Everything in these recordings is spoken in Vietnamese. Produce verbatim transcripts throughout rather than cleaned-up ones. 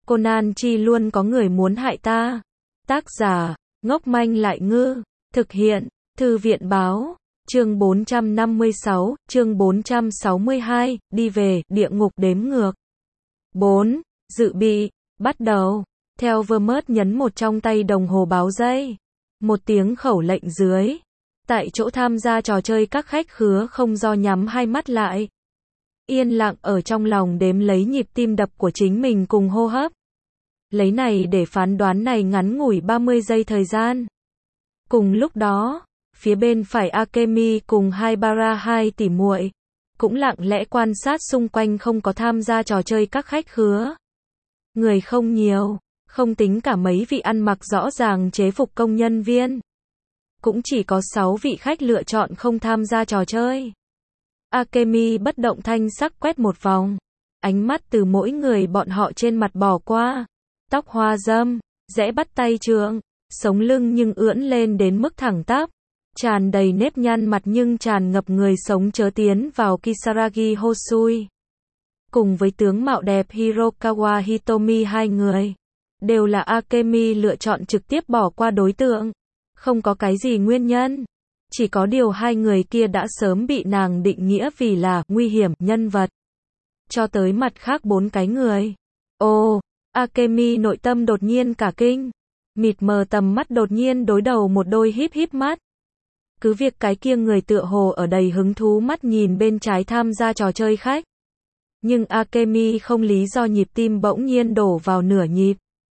Conan chi luôn có người muốn hại ta. Tác giả, ngốc manh lại ngư. Thực hiện, Thư viện báo. Chương bốn trăm năm mươi sáu, chương bốn trăm sáu mươi hai, đi về, địa ngục đếm ngược. bốn. Dự bị, bắt đầu. Theo Vermont nhấn một trong tay đồng hồ báo giây. Một tiếng khẩu lệnh dưới. Tại chỗ tham gia trò chơi các khách khứa không do nhắm hai mắt lại. Yên lặng ở trong lòng đếm lấy nhịp tim đập của chính mình cùng hô hấp. Lấy này để phán đoán này ngắn ngủi ba mươi giây thời gian. Cùng lúc đó, phía bên phải Akemi cùng hai Bara hai tỷ muội cũng lặng lẽ quan sát xung quanh không có tham gia trò chơi các khách khứa. Người không nhiều, không tính cả mấy vị ăn mặc rõ ràng chế phục công nhân viên. Cũng chỉ có sáu vị khách lựa chọn không tham gia trò chơi. Akemi bất động thanh sắc quét một vòng. Ánh mắt từ mỗi người bọn họ trên mặt bỏ qua. Tóc hoa râm, rẽ bắt tay trượng, sống lưng nhưng ưỡn lên đến mức thẳng tắp. Tràn đầy nếp nhăn mặt nhưng tràn ngập người sống chớ tiến vào Kisaragi Hosui. Cùng với tướng mạo đẹp Hirokawa Hitomi hai người. Đều là Akemi lựa chọn trực tiếp bỏ qua đối tượng. Không có cái gì nguyên nhân. Chỉ có điều hai người kia đã sớm bị nàng định nghĩa vì là nguy hiểm nhân vật. Cho tới mặt khác bốn cái người. Ồ, Akemi nội tâm đột nhiên cả kinh. Mịt mờ tầm mắt đột nhiên đối đầu một đôi híp híp mắt. Cứ việc cái kia người tựa hồ ở đầy hứng thú mắt nhìn bên trái tham gia trò chơi khách. Nhưng Akemi không lý do nhịp tim bỗng nhiên đổ vào nửa nhịp.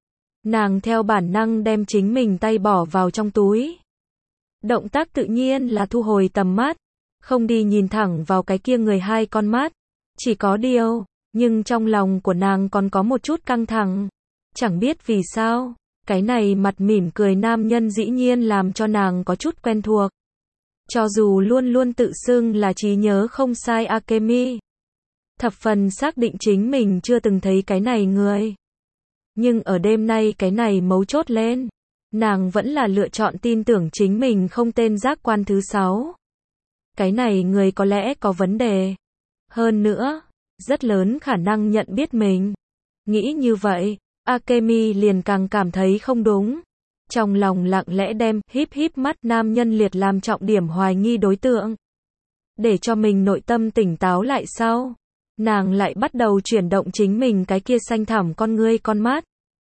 Nàng theo bản năng đem chính mình tay bỏ vào trong túi. Động tác tự nhiên là thu hồi tầm mắt. Không đi nhìn thẳng vào cái kia người hai con mắt. Chỉ có điều, nhưng trong lòng của nàng còn có một chút căng thẳng. Chẳng biết vì sao, cái này mặt mỉm cười nam nhân dĩ nhiên làm cho nàng có chút quen thuộc. Cho dù luôn luôn tự xưng là trí nhớ không sai Akemi. Thập phần xác định chính mình chưa từng thấy cái này người. Nhưng ở đêm nay cái này mấu chốt lên. Nàng vẫn là lựa chọn tin tưởng chính mình không tên giác quan thứ sáu. Cái này người có lẽ có vấn đề. Hơn nữa, rất lớn khả năng nhận biết mình. Nghĩ như vậy, Akemi liền càng cảm thấy không đúng. Trong lòng lặng lẽ đem híp híp mắt nam nhân liệt làm trọng điểm hoài nghi đối tượng. Để cho mình nội tâm tỉnh táo lại sau. Nàng lại bắt đầu chuyển động chính mình cái kia xanh thẳm con ngươi con mắt.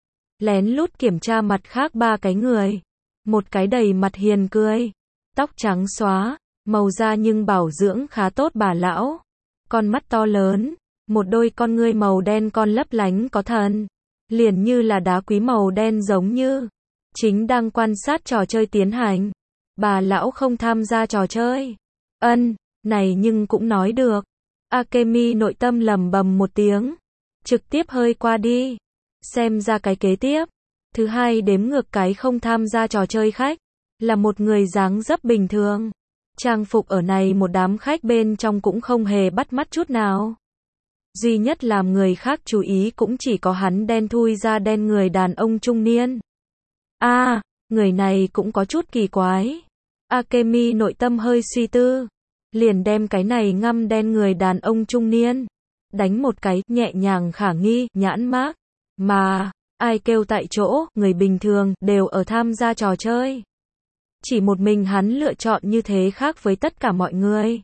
Lén lút kiểm tra mặt khác ba cái người. Một cái đầy mặt hiền cười. Tóc trắng xóa, màu da nhưng bảo dưỡng khá tốt bà lão. Con mắt to lớn, một đôi con ngươi màu đen con lấp lánh có thần. Liền như là đá quý màu đen giống như. Chính đang quan sát trò chơi tiến hành. Bà lão không tham gia trò chơi. Ân, này nhưng cũng nói được. Akemi nội tâm lầm bầm một tiếng. Trực tiếp hơi qua đi. Xem ra cái kế tiếp. Thứ hai đếm ngược cái không tham gia trò chơi khách. Là một người dáng dấp bình thường. Trang phục ở này một đám khách bên trong cũng không hề bắt mắt chút nào. Duy nhất làm người khác chú ý cũng chỉ có hắn đen thui da đen người đàn ông trung niên. A, à, người này cũng có chút kỳ quái. Akemi nội tâm hơi suy tư. Liền đem cái này ngăm đen người đàn ông trung niên. Đánh một cái nhẹ nhàng khả nghi, nhãn mác. Mà, ai kêu tại chỗ, người bình thường, đều ở tham gia trò chơi. Chỉ một mình hắn lựa chọn như thế khác với tất cả mọi người.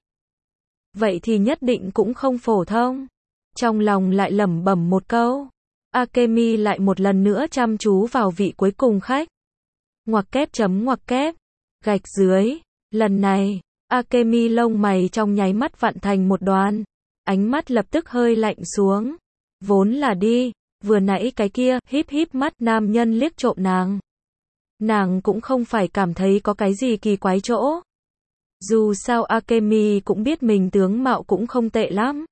Vậy thì nhất định cũng không phổ thông. Trong lòng lại lẩm bẩm một câu. Akemi lại một lần nữa chăm chú vào vị cuối cùng khách. Ngoặc kép chấm ngoặc kép. Gạch dưới. Lần này, Akemi lông mày trong nháy mắt vặn thành một đoàn. Ánh mắt lập tức hơi lạnh xuống. Vốn là đi. Vừa nãy cái kia, híp híp mắt nam nhân liếc trộm nàng. Nàng cũng không phải cảm thấy có cái gì kỳ quái chỗ. Dù sao Akemi cũng biết mình tướng mạo cũng không tệ lắm.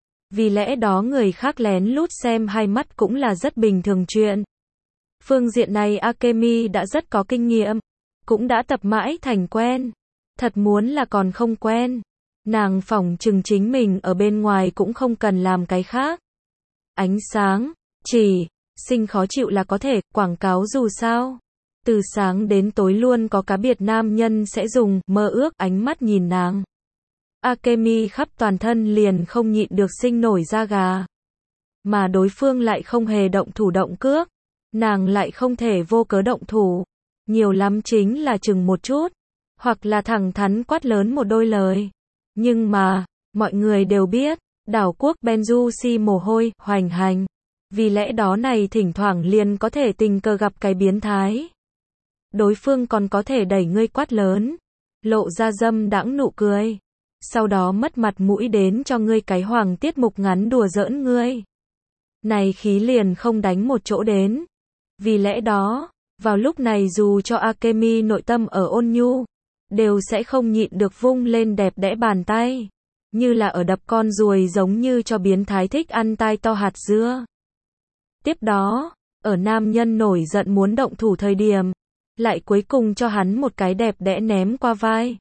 Vì lẽ đó người khác lén lút xem hai mắt cũng là rất bình thường chuyện. Phương diện này Akemi đã rất có kinh nghiệm. Cũng đã tập mãi thành quen. Thật muốn là còn không quen. Nàng phỏng chừng chính mình ở bên ngoài cũng không cần làm cái khác. Ánh sáng. Chỉ, sinh khó chịu là có thể, quảng cáo dù sao. Từ sáng đến tối luôn có cá biệt nam nhân sẽ dùng, mơ ước, ánh mắt nhìn nàng. Akemi khắp toàn thân liền không nhịn được sinh nổi da gà. mà đối phương lại không hề động thủ động cước. Nàng lại không thể vô cớ động thủ. Nhiều lắm chính là chừng một chút, hoặc là thẳng thắn quát lớn một đôi lời. Nhưng mà, mọi người đều biết, đảo quốc Benjusi mồ hôi, hoành hành. Vì lẽ đó này thỉnh thoảng liền có thể tình cờ gặp cái biến thái. Đối phương còn có thể đẩy ngươi quát lớn, lộ ra dâm đãng nụ cười. Sau đó mất mặt mũi đến cho ngươi cái hoàng tiết mục ngắn đùa giỡn ngươi. Này khí liền không đánh một chỗ đến. Vì lẽ đó, vào lúc này dù cho Akemi nội tâm ở ôn nhu, đều sẽ không nhịn được vung lên đẹp đẽ bàn tay. Như là ở đập con ruồi giống như cho biến thái thích ăn tai to hạt dưa. Tiếp đó, ở nam nhân nổi giận muốn động thủ thời điểm, lại cuối cùng cho hắn một cái đẹp đẽ ném qua vai.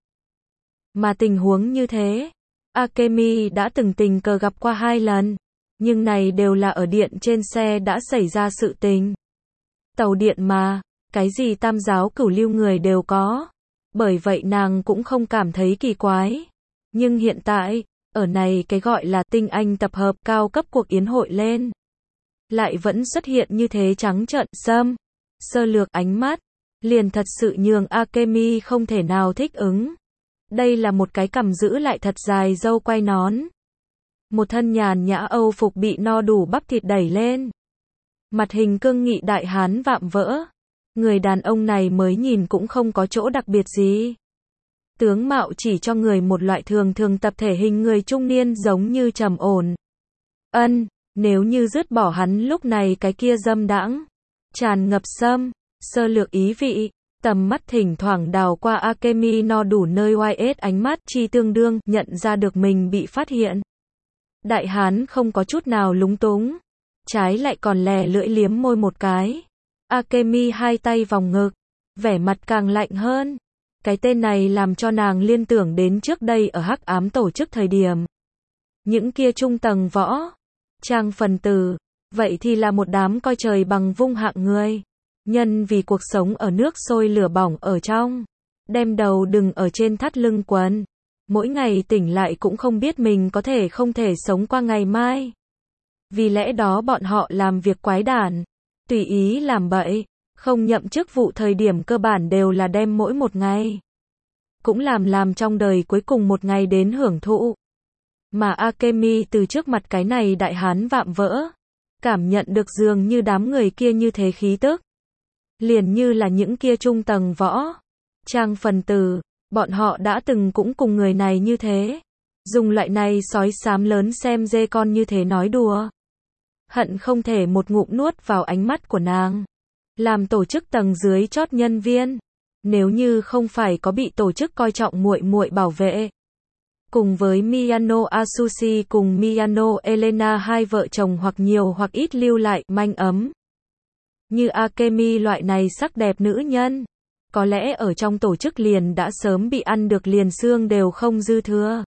Mà tình huống như thế, Akemi đã từng tình cờ gặp qua hai lần, nhưng này đều là ở điện trên xe đã xảy ra sự tình. Tàu điện mà, cái gì tam giáo cửu lưu người đều có, bởi vậy nàng cũng không cảm thấy kỳ quái. Nhưng hiện tại, ở này cái gọi là tinh anh tập hợp cao cấp cuộc yến hội lên, lại vẫn xuất hiện như thế trắng trợn, xâm, sơ lược ánh mắt, liền thật sự nhường Akemi không thể nào thích ứng. Đây là một cái cằm giữ lại thật dài râu quay nón. Một thân nhàn nhã Âu phục bị no đủ bắp thịt đẩy lên. Mặt hình cương nghị đại hán vạm vỡ. Người đàn ông này mới nhìn cũng không có chỗ đặc biệt gì. Tướng mạo chỉ cho người một loại thường thường tập thể hình người trung niên giống như trầm ổn. Ân, nếu như dứt bỏ hắn lúc này cái kia dâm đãng, tràn ngập xâm, sơ lược ý vị, tầm mắt thỉnh thoảng đào qua Akemi no đủ nơi oai ết ánh mắt chi tương đương, nhận ra được mình bị phát hiện. Đại hán không có chút nào lúng túng, trái lại còn lè lưỡi liếm môi một cái. Akemi hai tay vòng ngực, vẻ mặt càng lạnh hơn. Cái tên này làm cho nàng liên tưởng đến trước đây ở hắc ám tổ chức thời điểm. Những kia trung tầng võ, trang phần tử, vậy thì là một đám coi trời bằng vung hạng người. Nhân vì cuộc sống ở nước sôi lửa bỏng ở trong, đem đầu đừng ở trên thắt lưng quần. Mỗi ngày tỉnh lại cũng không biết mình có thể không thể sống qua ngày mai. Vì lẽ đó bọn họ làm việc quái đản, tùy ý làm bậy, không nhậm chức vụ thời điểm cơ bản đều là đem mỗi một ngày. Cũng làm làm trong đời cuối cùng một ngày đến hưởng thụ. Mà Akemi từ trước mặt cái này đại hán vạm vỡ, cảm nhận được dường như đám người kia như thế khí tức. Liền như là những kia trung tầng võ, trang phần tử, bọn họ đã từng cũng cùng người này như thế. Dùng loại này sói xám lớn xem dê con như thế nói đùa. Hận không thể một ngụm nuốt vào ánh mắt của nàng. Làm tổ chức tầng dưới chót nhân viên, nếu như không phải có bị tổ chức coi trọng muội muội bảo vệ. Cùng với Miyano Asushi cùng Miyano Elena hai vợ chồng hoặc nhiều hoặc ít lưu lại manh ấm. Như Akemi loại này sắc đẹp nữ nhân, có lẽ ở trong tổ chức liền đã sớm bị ăn được liền xương đều không dư thừa.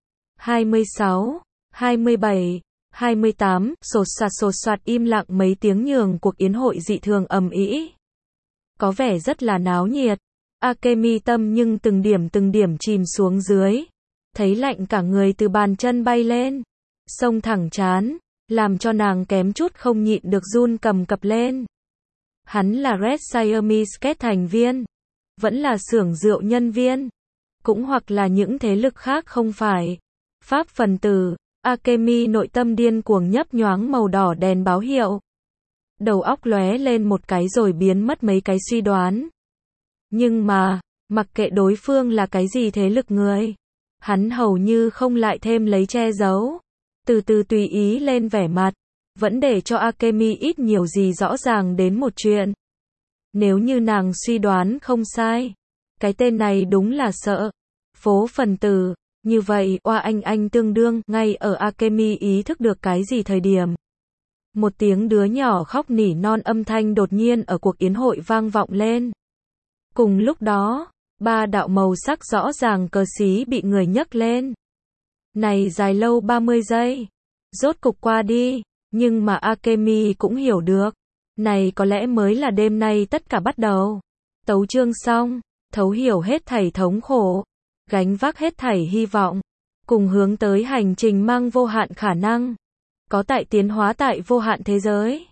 hai mươi sáu, hai mươi bảy, hai mươi tám, sột soạt sột soạt im lặng mấy tiếng nhường cuộc yến hội dị thường ầm ĩ. Có vẻ rất là náo nhiệt. Akemi tâm nhưng từng điểm từng điểm chìm xuống dưới. Thấy lạnh cả người từ bàn chân bay lên. Xông thẳng trán, làm cho nàng kém chút không nhịn được run cầm cập lên. Hắn là Red Siamese Cat thành viên, vẫn là xưởng rượu nhân viên, cũng hoặc là những thế lực khác không phải. Pháp phần tử, Akemi nội tâm điên cuồng nhấp nhoáng màu đỏ đèn báo hiệu. Đầu óc lóe lên một cái rồi biến mất mấy cái suy đoán. Nhưng mà, mặc kệ đối phương là cái gì thế lực người, hắn hầu như không lại thêm lấy che giấu. Từ từ tùy ý lên vẻ mặt, vẫn để cho Akemi ít nhiều gì rõ ràng đến một chuyện. Nếu như nàng suy đoán không sai, cái tên này đúng là sợ. Phố phần tử, như vậy, oa anh anh tương đương, ngay ở Akemi ý thức được cái gì thời điểm. Một tiếng đứa nhỏ khóc nỉ non âm thanh đột nhiên ở cuộc yến hội vang vọng lên. Cùng lúc đó, ba đạo màu sắc rõ ràng cờ xí bị người nhấc lên. Này dài lâu ba mươi giây. Rốt cục qua đi, nhưng mà Akemi cũng hiểu được. Này có lẽ mới là đêm nay tất cả bắt đầu. Tấu chương xong, thấu hiểu hết thảy thống khổ, gánh vác hết thảy hy vọng, cùng hướng tới hành trình mang vô hạn khả năng. có tại tiến hóa tại vô hạn thế giới.